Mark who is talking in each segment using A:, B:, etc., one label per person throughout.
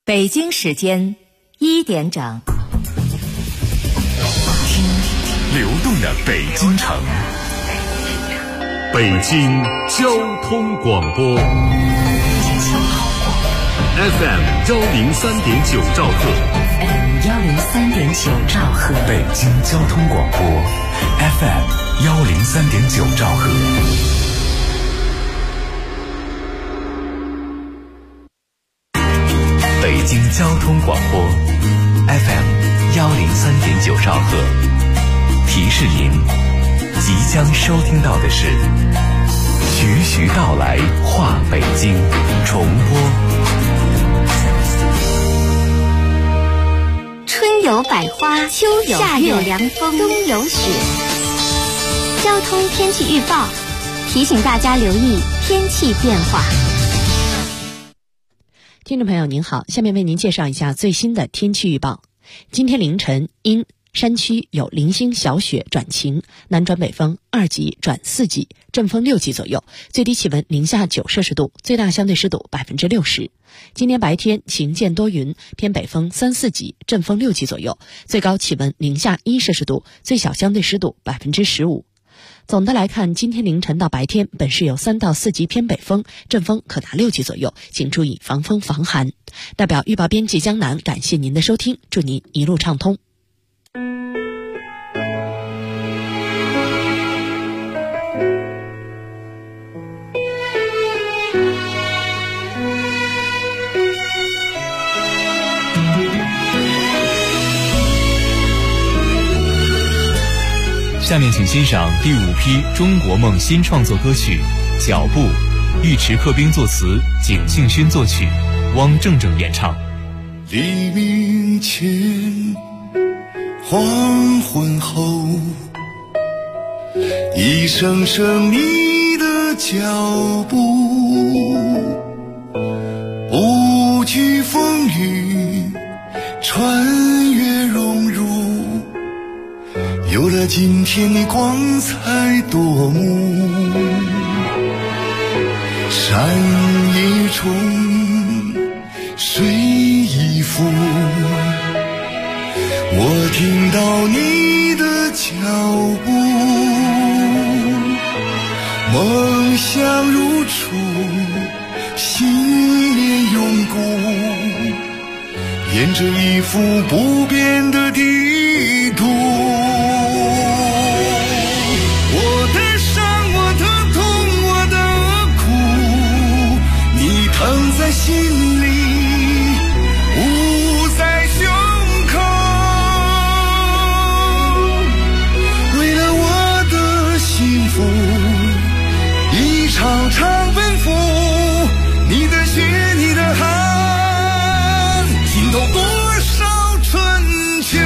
A: 北京时间1点整，
B: 听流动的北京城，北京交通广播 FM 103.9兆赫，
A: 103.9兆赫，
B: 北京交通广播 FM 103.9兆赫。北京交通广播 FM 103.9兆赫，提示您即将收听到的是徐徐道来话北京重播。
C: 春有百花，秋有夏有凉风，冬有雪。交通天气预报提醒大家留意天气变化。
D: 听众朋友您好，下面为您介绍一下最新的天气预报。今天凌晨因山区有零星小雪转晴，南转北风2级转4级，阵风6级左右，最低气温零下9摄氏度，最大相对湿度60%。今天白天晴间多云，偏北风3、4级，阵风6级左右，最高气温零下1摄氏度，最小相对湿度15%。总的来看，今天凌晨到白天本市有3到4级偏北风，阵风可达6级左右，请注意防风防寒。代表预报编辑江南感谢您的收听，祝您一路畅通。
E: 下面请欣赏第5批中国梦新创作歌曲《脚步》，尉迟克兵作词，景庆勋作曲，汪正正演唱。
F: 黎明前，黄昏后，一声声你的脚步，不惧风雨，穿越荣辱，有了今天你光彩夺目。山一重，水一浮，我听到你的脚步，梦想如初，信念永固，沿着一幅不变的地图。我的伤，我的痛，我的苦，你疼在心里，捂在胸口。为了我的幸福，一场场奔赴，你的血，你的汗，浸透多少春秋。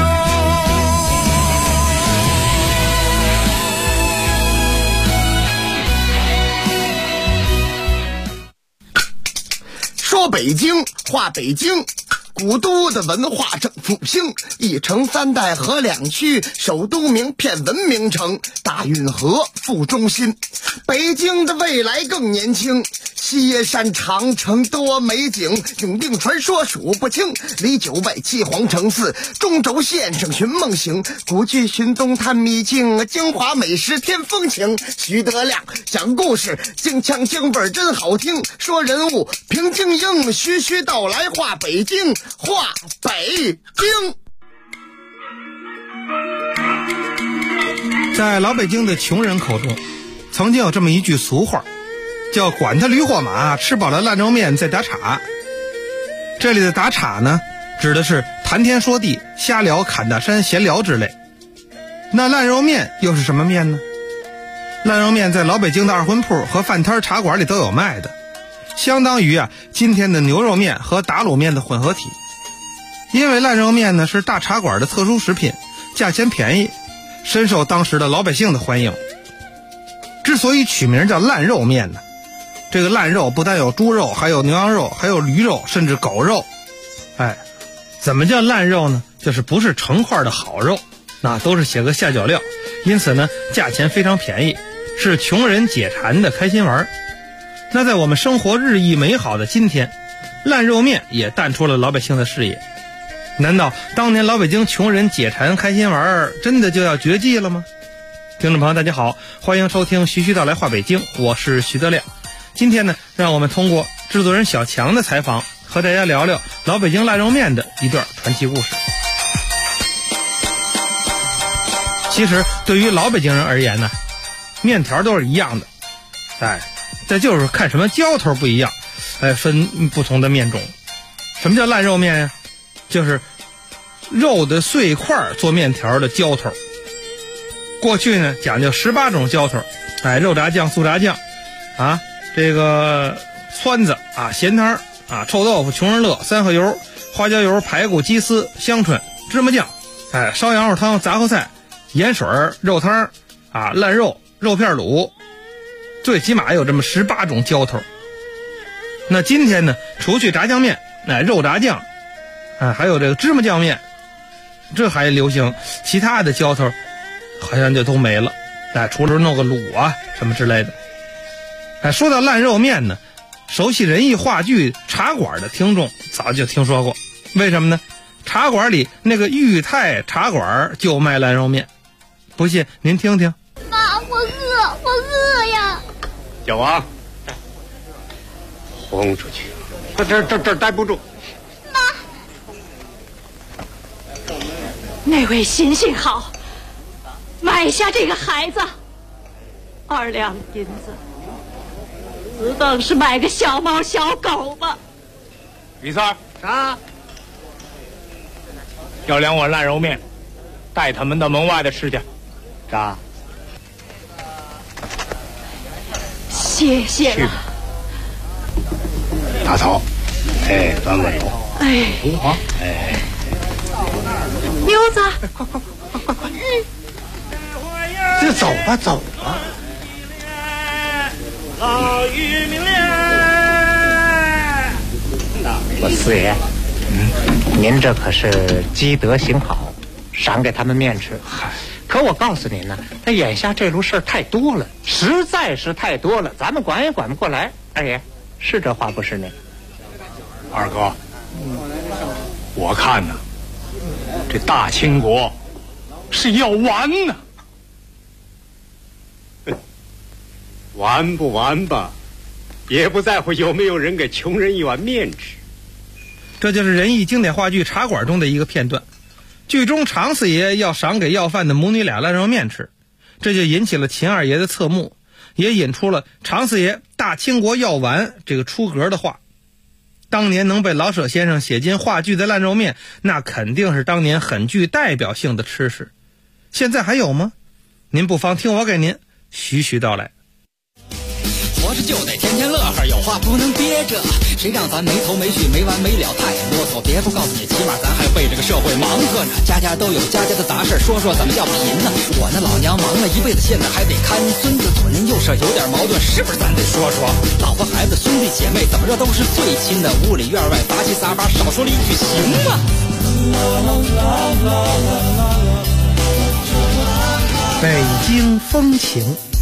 G: 说北京，话北京，古都的文化正复兴，一城3代合2区，首都名片文明城，大运河副中心。北京的未来更年轻，西耶山长城多美景，永定传说数不清，离9外7皇城4，中轴线上寻梦行，古剧寻东探秘境，京华美食添风情。徐德亮讲故事，京腔京味真好听，说人物平静应，徐徐道来话北京，话北京。
H: 在老北京的穷人口中，曾经有这么一句俗话，叫管他驴或马，吃饱了烂肉面再打岔。这里的打岔呢，指的是谈天说地、瞎聊、侃大山、闲聊之类。那烂肉面又是什么面呢？烂肉面在老北京的二婚铺和饭摊茶馆里都有卖的，相当于今天的牛肉面和打卤面的混合体。因为烂肉面呢是大茶馆的特殊食品，价钱便宜，深受当时的老百姓的欢迎。之所以取名叫烂肉面呢，这个烂肉不但有猪肉，还有牛羊肉，还有驴肉，甚至狗肉。怎么叫烂肉呢？就是不是成块的好肉，那都是写个下脚料，因此呢价钱非常便宜，是穷人解馋的开心丸。那在我们生活日益美好的今天， 烂肉面也淡出了老百姓的视野。难道当年老北京穷人解馋开心玩真的就要绝迹了吗？听众朋友大家好，欢迎收听徐徐道来话北京，我是徐德亮。今天呢，让我们通过制作人小强的采访，和大家聊聊老北京烂肉面的一段传奇故事。其实对于老北京人而言呢，面条都是一样的，这就是看什么浇头不一样，分不同的面种。什么叫烂肉面呀？就是肉的碎块做面条的浇头。过去呢讲究18种浇头，肉炸酱、素炸酱这个汆子咸汤臭豆腐、穷人乐、三合油、花椒油、排骨、鸡丝、香椿、芝麻酱，烧羊肉汤、杂烩菜、盐水、肉汤烂肉、肉片卤，最起码有这么18种浇头。那今天呢，除去炸酱面、肉炸酱还有这个芝麻酱面，这还流行，其他的浇头好像就都没了，除了弄个卤什么之类的。说到烂肉面呢，熟悉人艺话剧茶馆的听众早就听说过。为什么呢？茶馆里那个裕泰茶馆就卖烂肉面，不信您听听。
C: 妈，我饿呀！
I: 小王，轰出去！这待不住。
J: 那位行行好，买下这个孩子，2两银子，只等是买个小猫小狗吧。
I: 李三啥？要2碗烂肉面，带他们到门外的吃去。啥？
J: 谢谢了。
I: 大嫂，端碗头。红黄，
J: 妞子，
I: 快！这走吧。老于明烈，我四爷，您这可是积德行好，赏给他们面吃。可我告诉您呢，他眼下这路事儿太多了，实在是太多了，咱们管也管不过来。二爷，是这话不是您？二哥，我看呢，这大清国是要完呢。完不完吧，也不在乎有没有人给穷人一碗面吃。
H: 这就是人艺经典话剧《茶馆》中的一个片段。剧中常四爷要赏给要饭的母女俩烂肉面吃，这就引起了秦二爷的侧目，也引出了常四爷大清国要完这个出格的话。当年能被老舍先生写进话剧的烂肉面，那肯定是当年很具代表性的吃食。现在还有吗？您不妨听我给您徐徐道来。
K: 活着就得天天乐呵，有话不能憋着，谁让咱没头没绪没完没了太啰嗦。别不告诉你，起码咱还为这个社会忙活呢。家家都有家家的杂事，说说怎么叫贫呢？我那老娘忙了一辈子，现在还得看孙子，左邻右舍有点矛盾，是不是咱得说说？老婆孩子兄弟姐妹怎么着都是最亲的，屋里院外杂七杂八，少说了一句行吗？
H: 北京风情。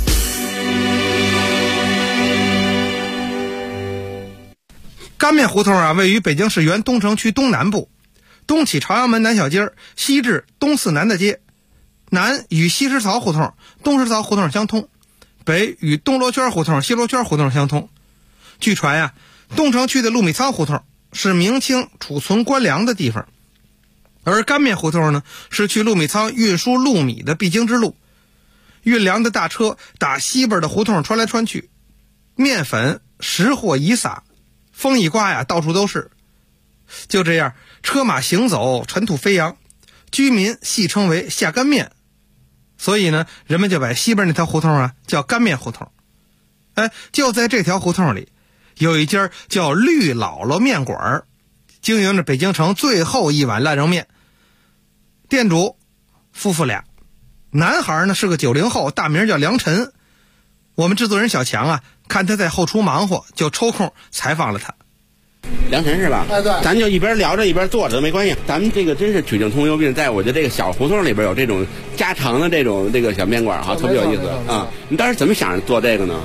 H: 干面胡同位于北京市原东城区东南部，东起朝阳门南小街，西至东四南大街，南与西石槽胡同、东石槽胡同相通，北与东罗圈胡同、西罗圈胡同相通。据传东城区的陆米仓胡同是明清储存官粮的地方，而干面胡同呢，是去陆米仓运输陆米的必经之路。运粮的大车打西边的胡同穿来穿去，面粉石货一撒，风一刮到处都是。就这样车马行走，尘土飞扬，居民戏称为下干面，所以呢，人们就把西边那条胡同叫干面胡同。就在这条胡同里，有一家叫绿姥姥面馆，经营着北京城最后一碗烂肉面。店主夫妇俩，男孩呢是个90后，大名叫梁晨。我们制作人小强看他在后厨忙活，就抽空采访了他。
L: 梁晨是吧？
G: 对，
L: 咱就一边聊着一边做着没关系。咱们这个真是曲径通幽并，在我的这个小胡同里边有这个家常的这个小面馆特别有意思啊！你当时怎么想着做这个呢？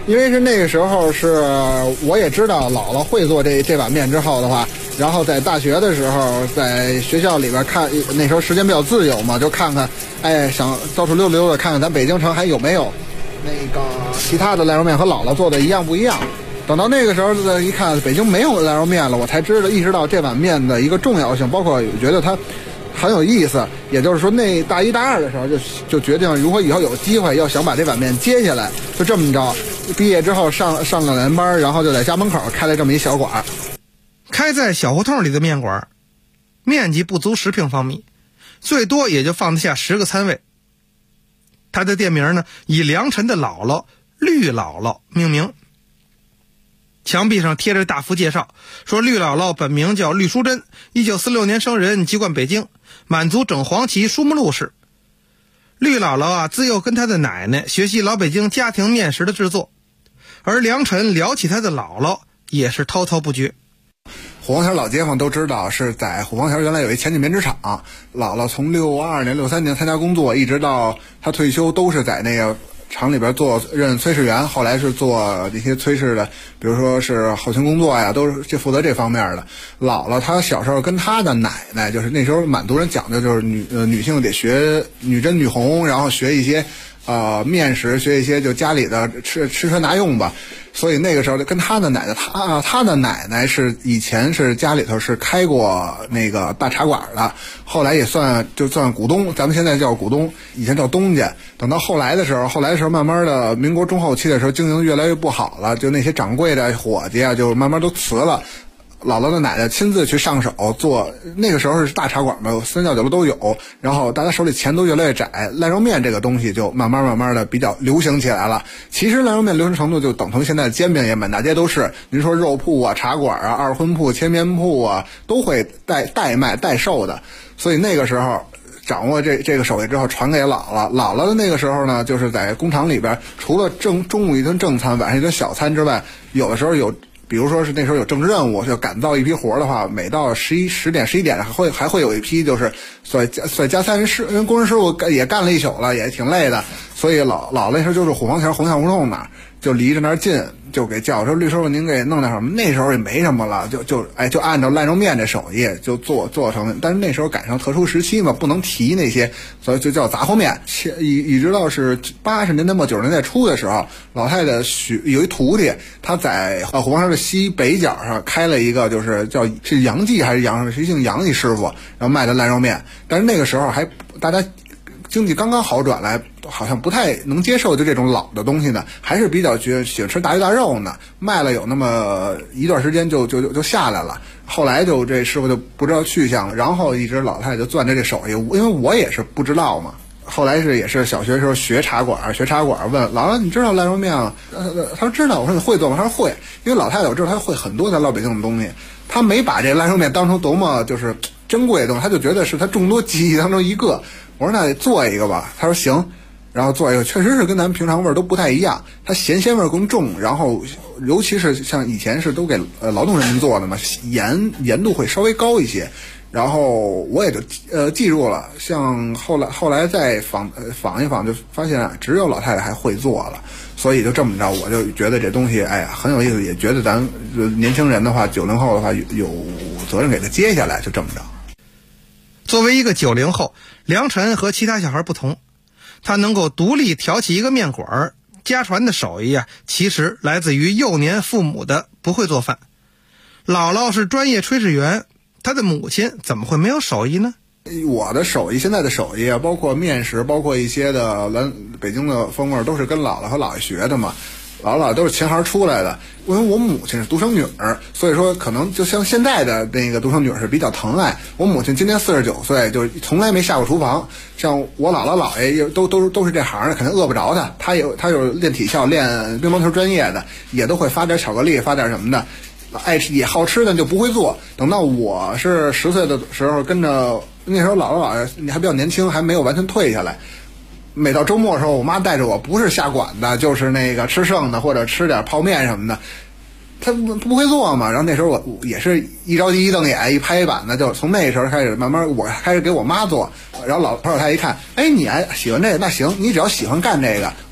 M: 因为是那个时候是我也知道姥姥会做这碗面之后的话，然后在大学的时候在学校里边看，那时候时间比较自由嘛，就看看，想到处溜溜的看看咱北京城还有没有那个其他的腊肉面和姥姥做的一样不一样。等到那个时候一看北京没有腊肉面了，我才意识到这碗面的一个重要性，包括觉得它很有意思。也就是说那大一大二的时候就决定，如果以后有机会要想把这碗面接下来，就这么着，毕业之后上个2年班，然后就在家门口开了这么一小馆。
H: 开在小胡同里的面馆，面积不足10平方米，最多也就放得下10个餐位。他的店名呢，以良辰的姥姥绿姥姥命名。墙壁上贴着大幅介绍，说绿姥姥本名叫绿淑珍，1946年生人，籍贯北京，满族整黄旗舒木路氏。绿姥姥自幼跟她的奶奶学习老北京家庭面食的制作，而良辰聊起她的姥姥也是滔滔不绝。
M: 虎坊桥老街坊都知道，是在虎坊桥原来有一前进棉织厂，姥姥从62年、63年参加工作，一直到她退休都是在那个厂里边任炊事员，后来是做一些炊事的，比如说是后勤工作呀，都是负责这方面的。姥姥她小时候跟她的奶奶，就是那时候满族人讲究就是女性得学女真女红，然后学一些面食，学一些就家里的吃穿拿用吧。所以那个时候跟她的奶奶，她的奶奶是以前是家里头是开过那个大茶馆的，后来也算股东，咱们现在叫股东，以前叫东家。等到后来的时候慢慢的民国中后期的时候，经营越来越不好了，就那些掌柜的伙计就慢慢都辞了。姥姥的奶奶亲自去上手做，那个时候是大茶馆嘛，3教9楼都有，然后大家手里钱都越来越窄，腊肉面这个东西就慢慢的比较流行起来了。其实腊肉面流行程度就等同现在的煎饼也满大街都是，您说肉铺茶馆二荤铺切面铺都会代卖代售的。所以那个时候掌握这个手艺之后传给姥姥的那个时候呢，就是在工厂里边，除了中午一顿正餐，晚上一顿小餐之外，有的时候比如说是那时候有政治任务，就赶造一批活的话，每到10点11点还会有一批就是所以加餐人工人师傅也干了一宿了，也挺累的。所以姥姥那时候就是虎坊桥红巷胡同那儿，就离着那儿近，就给叫说绿师傅您给弄点什么。那时候也没什么了，就按照腊肉面这手艺就做成。但是那时候赶上特殊时期嘛，不能提那些，所以就叫杂货面。一直到是80年代末90年代初的时候，老太太有一徒弟，他在虎坊桥的西北角上开了一个，就是是杨记还是谁姓杨一师傅，然后卖的腊肉面。但是那个时候还大家经济刚刚好转来，好像不太能接受就这种老的东西呢，还是比较喜欢吃大鱼大肉呢。卖了有那么一段时间就下来了，后来这师傅就不知道去向，然后一直老太太就攥着这手艺，因为我也是不知道嘛。后来也是小学时候学茶馆问姥姥你知道腊肉面吗？他说知道。我说你会做吗？他说会。因为老太太我知道她会很多咱老北京的东西，她没把这腊肉面当成多么就是珍贵的东西，她就觉得是她众多技艺当中一个。我说那得做一个吧，他说行，然后做一个，确实是跟咱们平常味儿都不太一样，它咸味更重，然后尤其是像以前是都给劳动人民做的嘛，盐度会稍微高一些。然后我也就记住了，像后来再访一访，就发现只有老太太还会做了，所以就这么着，我就觉得这东西很有意思，也觉得咱年轻人的话，90后的话有责任给他接下来，就这么着。
H: 作为一个90后，良辰和其他小孩不同，他能够独立挑起一个面馆，家传的手艺其实来自于幼年父母的不会做饭。姥姥是专业炊事员，他的母亲怎么会没有手艺呢？
M: 我的手艺，现在的手艺包括面食，包括一些的北京的风味，都是跟姥姥和姥爷学的嘛。姥姥都是秦行出来的，因为我母亲是独生女儿，所以说可能就像现在的那个独生女儿是比较疼爱。我母亲今年49岁，就从来没下过厨房。像我姥姥姥爷都是这行的，肯定饿不着他。他有练体校、练乒乓球专业的，也都会发点巧克力，发点什么的。爱吃也好吃的就不会做。等到我是10岁的时候，跟着那时候姥姥姥爷你还比较年轻，还没有完全退下来。每到周末的时候，我妈带着我，不是下馆子，就是那个吃剩的或者吃点泡面什么的。她不会做嘛，然后那时候我也是一着急一瞪眼一拍板子，就从那时候开始慢慢我开始给我妈做。然后老太太一看，你喜欢这个，那行，你只要喜欢干这个，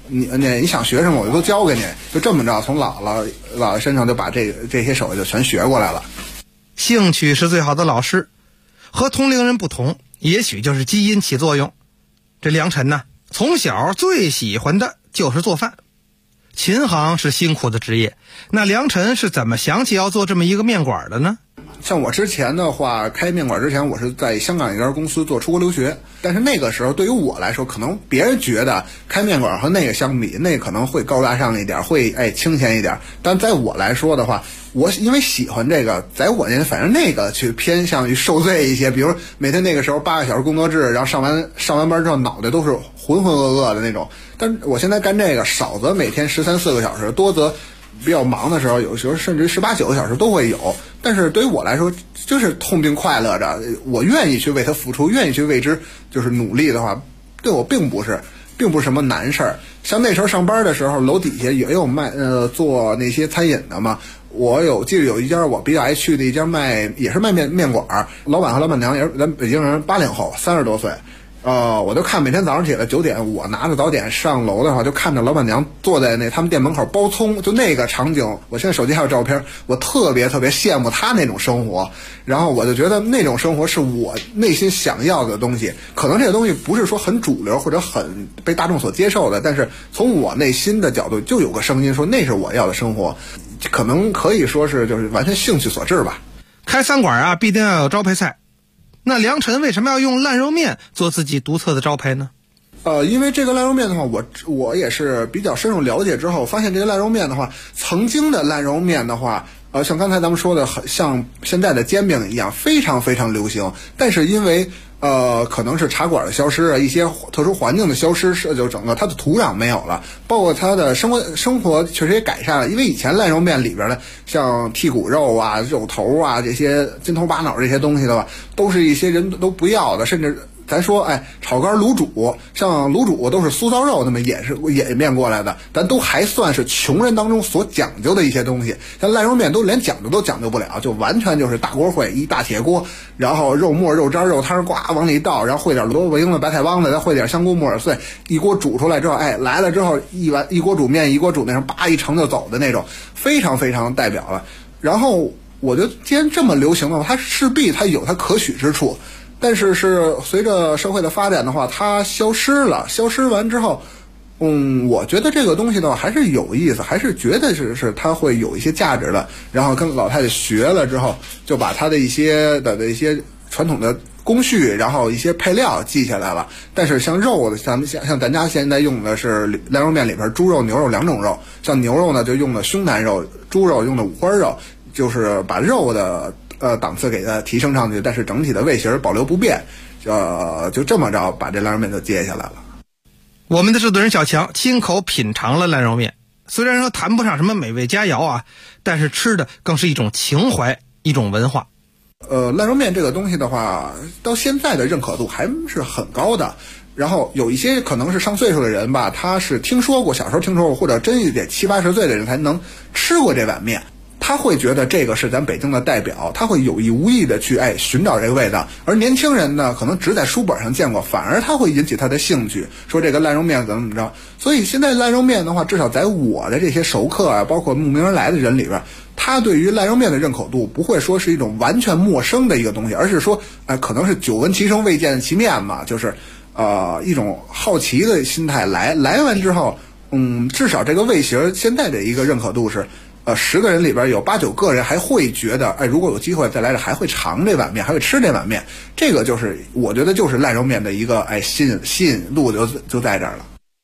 M: 你想学什么我就都教给你，就这么着，从姥姥身上就把这些手艺就全学过来了。
H: 兴趣是最好的老师，和同龄人不同，也许就是基因起作用。这梁晨呢，从小最喜欢的就是做饭。琴行是辛苦的职业，那梁晨是怎么想起要做这么一个面馆的呢？
M: 像我之前的话，开面馆之前，我是在香港一家公司做出国留学，但是那个时候对于我来说，可能别人觉得开面馆和那个相比，那可能会高大上一点，会清闲一点。但在我来说的话，我因为喜欢这个，在我那反正那个去偏向于受罪一些，比如每天那个时候8个小时工作制，然后上完班之后脑袋都是浑浑噩噩的那种。但是我现在干这个，少则每天13、14个小时，多则比较忙的时候，有时候甚至18、19个小时都会有。但是对于我来说，就是痛并快乐着。我愿意去为它付出，愿意去为之就是努力的话，对我并不是什么难事儿。像那时候上班的时候，楼底下也有卖做那些餐饮的嘛。我记得有一家我比较爱去的一家也是卖面馆，老板和老板娘也是咱北京人，80后，30多岁。我就看每天早上起来9点，我拿着早点上楼的话，就看着老板娘坐在他们店门口包葱，就那个场景，我现在手机还有照片，我特别特别羡慕他那种生活。然后我就觉得那种生活是我内心想要的东西，可能这个东西不是说很主流或者很被大众所接受的，但是从我内心的角度就有个声音说那是我要的生活，可能可以说是就是完全兴趣所致吧。
H: 开餐馆啊，必定要有招牌菜。那梁晨为什么要用烂肉面做自己独特的招牌呢？
M: 因为这个烂肉面的话，我也是比较深入了解之后，发现这个烂肉面的话，曾经的烂肉面的话，像刚才咱们说的，很像现在的煎饼一样，非常非常流行。但是因为可能是茶馆的消失，一些特殊环境的消失，就整个它的土壤没有了，包括它的生活确实也改善了。因为以前烂肉面里边的像剔骨肉啊、肉头啊这些筋头巴脑这些东西的话，都是一些人都不要的，甚至咱说炒肝卤煮，像卤煮都是酥糟肉那么演变过来的，咱都还算是穷人当中所讲究的一些东西。像烂肉面都连讲究都讲究不了，就完全就是大锅烩，一大铁锅，然后肉末肉渣肉汤呱往里倒，然后烩点萝卜缨子白菜帮子，再烩点香菇木耳碎，一锅煮出来之后，来了之后一锅煮面，一锅煮那什么叭一盛就走的那种，非常非常代表了。然后我觉得既然这么流行的话，它势必它有它可取之处，但是随着社会的发展的话，它消失了。消失完之后，我觉得这个东西的话还是有意思，还是觉得是它会有一些价值的。然后跟老太太学了之后，就把它的一些传统的工序，然后一些配料记下来了。但是像肉的，像咱家现在用的是烂肉面里边猪肉、牛肉2种肉，像牛肉呢就用的胸腩肉，猪肉用的五花肉，就是把肉的档次给它提升上去，但是整体的味型保留不变，就这么着把这烂肉面就接下来了。
H: 我们的制作人小强亲口品尝了烂肉面，虽然说谈不上什么美味佳肴啊，但是吃的更是一种情怀，一种文化。
M: 烂肉面这个东西的话，到现在的认可度还是很高的。然后有一些可能是上岁数的人吧，他是听说过，小时候听说过，或者真得70、80岁的人才能吃过这碗面。他会觉得这个是咱北京的代表，他会有意无意的去寻找这个味道。而年轻人呢，可能只在书本上见过，反而他会引起他的兴趣，说这个烂肉面怎么着。所以现在烂肉面的话，至少在我的这些熟客啊，包括慕名而来的人里边，他对于烂肉面的认可度不会说是一种完全陌生的一个东西，而是说可能是久闻其声未见其面嘛，就是一种好奇的心态来完之后，至少这个味型现在的一个认可度是10个人里边有8、9个人还会觉得，如果有机会再来这还会尝这碗面，还会吃这碗面。这个就是我觉得就是烂肉面的一个吸引度就在这儿了。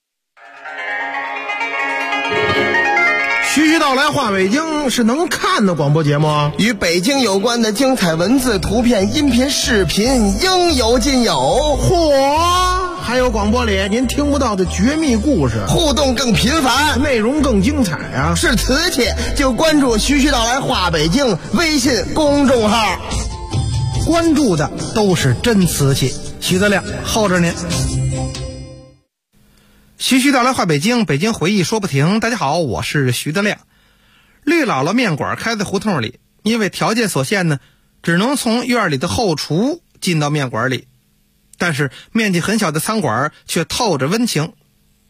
N: 徐徐道来话北京是能看的广播节目，
G: 与北京有关的精彩文字、图片、音频、视频应有尽有。
N: 嚯！还有广播里您听不到的绝密故事，
G: 互动更频繁，
N: 内容更精彩啊！
G: 是瓷器就关注徐徐道来话北京微信公众号，
H: 关注的都是真瓷器。徐德亮候着您。徐徐道来话北京，北京回忆说不停。大家好，我是徐德亮。绿姥姥面馆开在胡同里，因为条件所限呢，只能从院里的后厨进到面馆里。但是面积很小的餐馆却透着温情，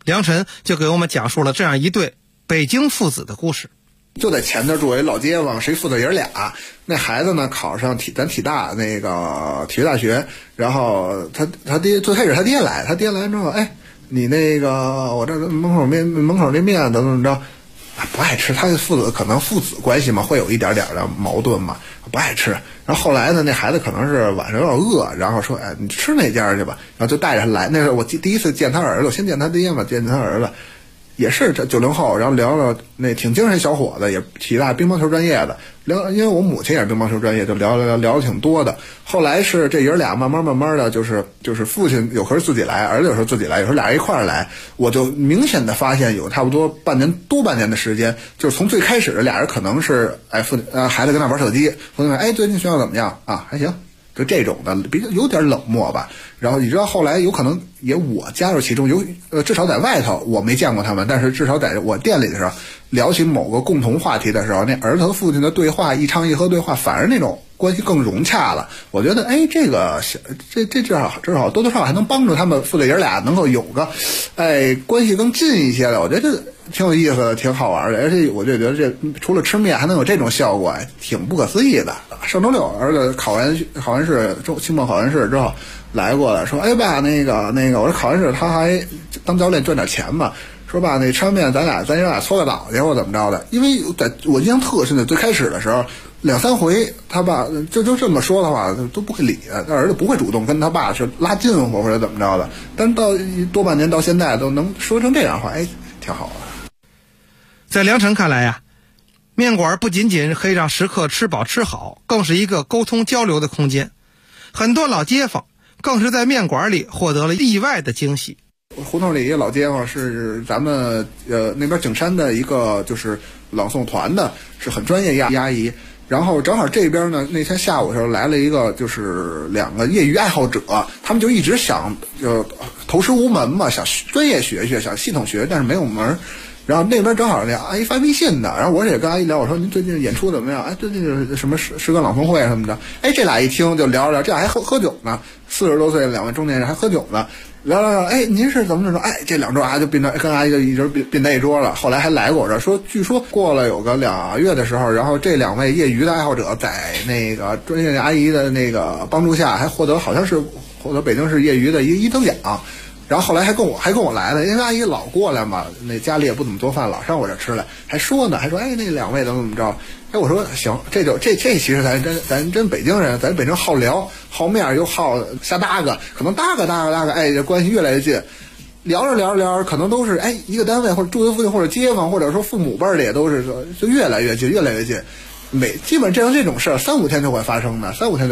H: 梁晨就给我们讲述了这样一对北京父子的故事。
M: 就在前头住一老街坊，谁父子爷俩，那孩子呢考上咱体大那个体育大学，然后他爹最开始他爹来之后，哎，你那个我这门口那面怎么着，不爱吃，他父子可能父子关系嘛，会有一点点的矛盾嘛，不爱吃。然后后来呢，那孩子可能是晚上有点饿，然后说，哎，你吃那家去吧，然后就带着他来。那是我第一次见他儿子，我先见他爹嘛，见他儿子。也是这90后，然后聊聊那挺精神小伙子，也体大乒乓球专业的，因为我母亲也是乒乓球专业，就聊的挺多的。后来是这爷俩慢慢的，就是父亲有时候自己来，儿子有时候自己来，有时候俩人一块儿来，我就明显的发现有差不多半年的时间，就是从最开始的俩人可能是孩子跟那玩手机，父亲哎最近学校怎么样啊？还行。就这种的比较有点冷漠吧，然后你知道后来有可能也我加入其中，至少在外头我没见过他们，但是至少在我店里的时候聊起某个共同话题的时候，那儿子和父亲的对话一唱一和对话，反而那种关系更融洽了。我觉得哎，这至少多多少少还能帮助他们父子爷俩能够有个关系更近一些的，我觉得这挺有意思的，挺好玩的，而且我就觉得这除了吃面还能有这种效果，挺不可思议的。上周六儿子考完试，期末考完试之后来过来说，哎爸，那个，我说考完试他还当教练赚点钱嘛，说爸那吃完面咱爷俩搓个澡去或怎么着的。因为在我印象特深的最开始的时候2-3回他爸就这么说的话都不会理，他儿子不会主动跟他爸去拉近乎或者怎么着的，但到多半年到现在都能说成这样话，哎，挺好的。
H: 在梁晨看来呀，面馆不仅仅可以让食客吃饱吃好，更是一个沟通交流的空间。很多老街坊更是在面馆里获得了意外的惊喜。
M: 胡同里一个老街坊是咱们那边景山的一个就是朗诵团的，是很专业阿姨。然后正好这边呢，那天下午的时候来了一个就是2个业余爱好者，他们就一直想投师无门嘛，想专业学，想系统学，但是没有门。然后那边正好那阿姨发微信的，然后我也跟阿姨聊，我说您最近演出怎么样？哎，最近什么诗歌朗诵会什么的。哎，这俩一听就聊，这俩还喝酒呢，40多岁2位中年人还喝酒呢，聊，哎，您是怎么着？哎，这2桌啊就跟阿姨就一直并在一桌了。后来还来过我这说，据说过了有个2月的时候，然后这2位业余的爱好者在那个专业的阿姨的那个帮助下，还好像是获得北京市业余的一等奖。然后后来还跟我来了，因为阿姨老过来嘛，那家里也不怎么做饭，老上我这吃来，还说哎那2位怎么着？哎，我说行，这其实咱真北京人，咱北京好聊好面又好瞎搭个，可能搭个，哎，这关系越来越近。聊着，可能都是哎一个单位或者住在附近或者街坊，或者说父母辈的也都是就越来越近。基本这种事3-5天就会发生的。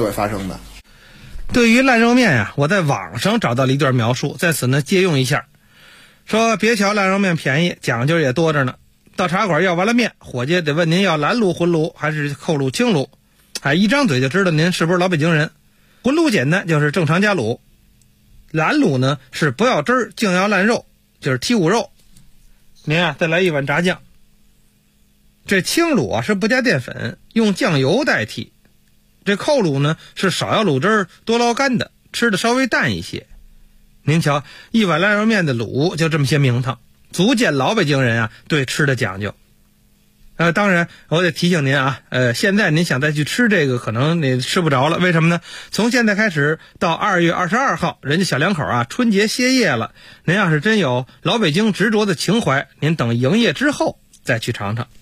H: 对于烂肉面呀，我在网上找到了一段描述，在此呢借用一下。说别瞧烂肉面便宜，讲究也多着呢。到茶馆要完了面，伙计得问您要蓝卤、浑卤还是扣卤、清卤，哎，一张嘴就知道您是不是老北京人。浑卤简单，就是正常加卤；蓝卤呢是不要汁儿，净要烂肉，就是剔骨肉。您啊再来一碗炸酱。这清卤啊是不加淀粉，用酱油代替。这扣卤呢是少要卤汁儿，多捞干的，吃的稍微淡一些。您瞧，一碗烂肉面的卤就这么些名堂，足见老北京人啊对吃的讲究。当然我得提醒您啊，现在您想再去吃这个可能你吃不着了，为什么呢？从现在开始到2月22号，人家小两口啊春节歇业了，您要是真有老北京执着的情怀，您等营业之后再去尝尝。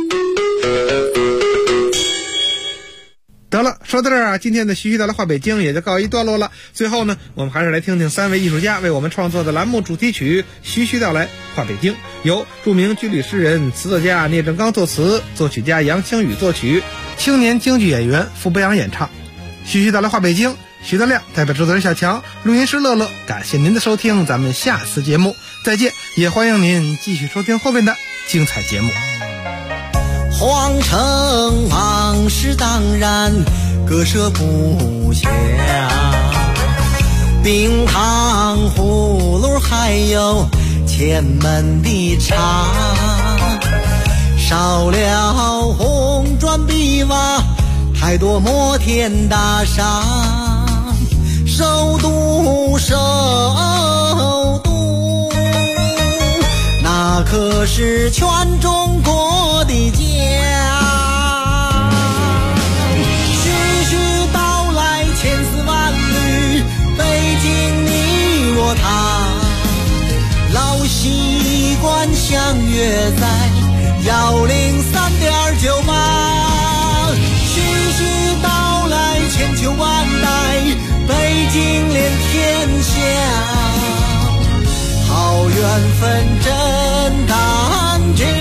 H: 得了，说到这儿啊，今天的徐徐道来话北京也就告一段落了。最后呢，我们还是来听听3位艺术家为我们创作的栏目主题曲《徐徐道来话北京》，由著名军旅诗人、词作家聂正刚作词，作曲家杨清宇作曲，青年京剧演员傅博洋演唱。徐徐道来话北京，徐德亮代表制作人小强，录音师乐乐，感谢您的收听，咱们下次节目再见，也欢迎您继续收听后面的精彩节目。
O: 皇城往事当然割舍不下，冰糖葫芦还有前门的茶，少了红砖碧瓦，太多摩天大厦，首都可是全中国的家。徐徐道来千丝万缕，北京你我他，老习惯相约在103.98。徐徐道来千秋万代，北京连天下，好缘分真感觉，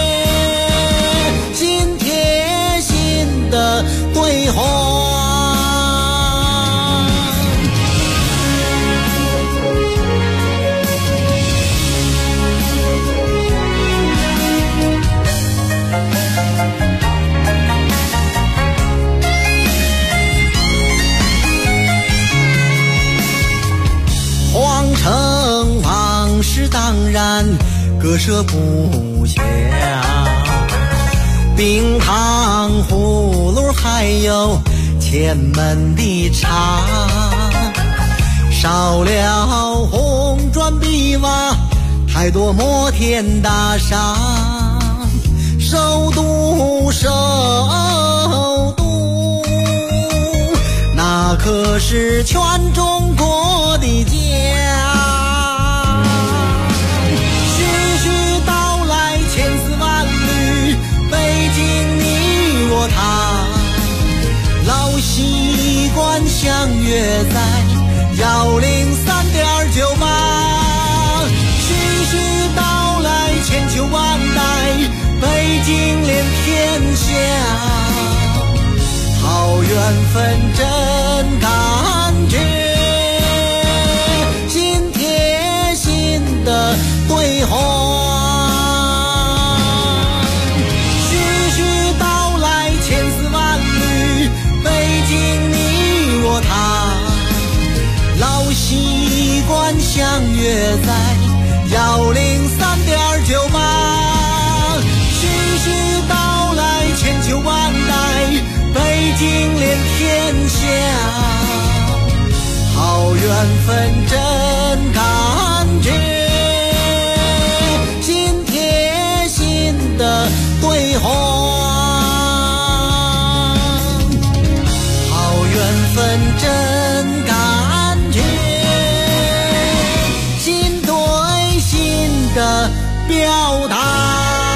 O: 心贴心的对话。皇城往事当然割舍不下，冰糖葫芦还有前门的茶，少了红砖碧瓦，太多摩天大厦。首都首都，那可是全中国的家。徐徐道来千丝万缕，北京你我他，老习惯相约在103.98。徐徐道来千秋万代，北京连天下，好缘分真感觉，心贴心的对话。徐徐道来千丝万缕，北京你我他，老习惯相约在103.98。千秋万代，北京连天下，好缘分真感觉，心贴心的对话。好缘分真感觉，心对心的表达。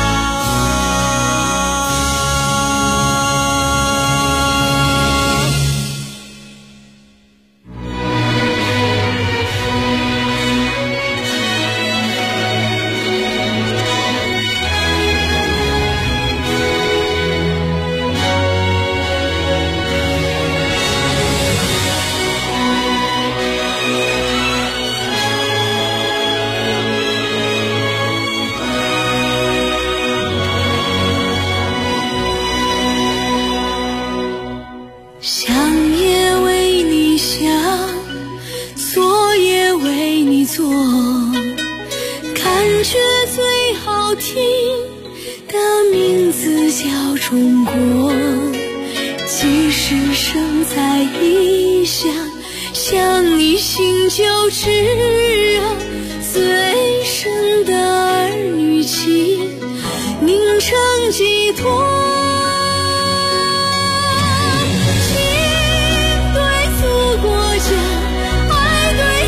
P: 中国，即使生在异乡，想你心就知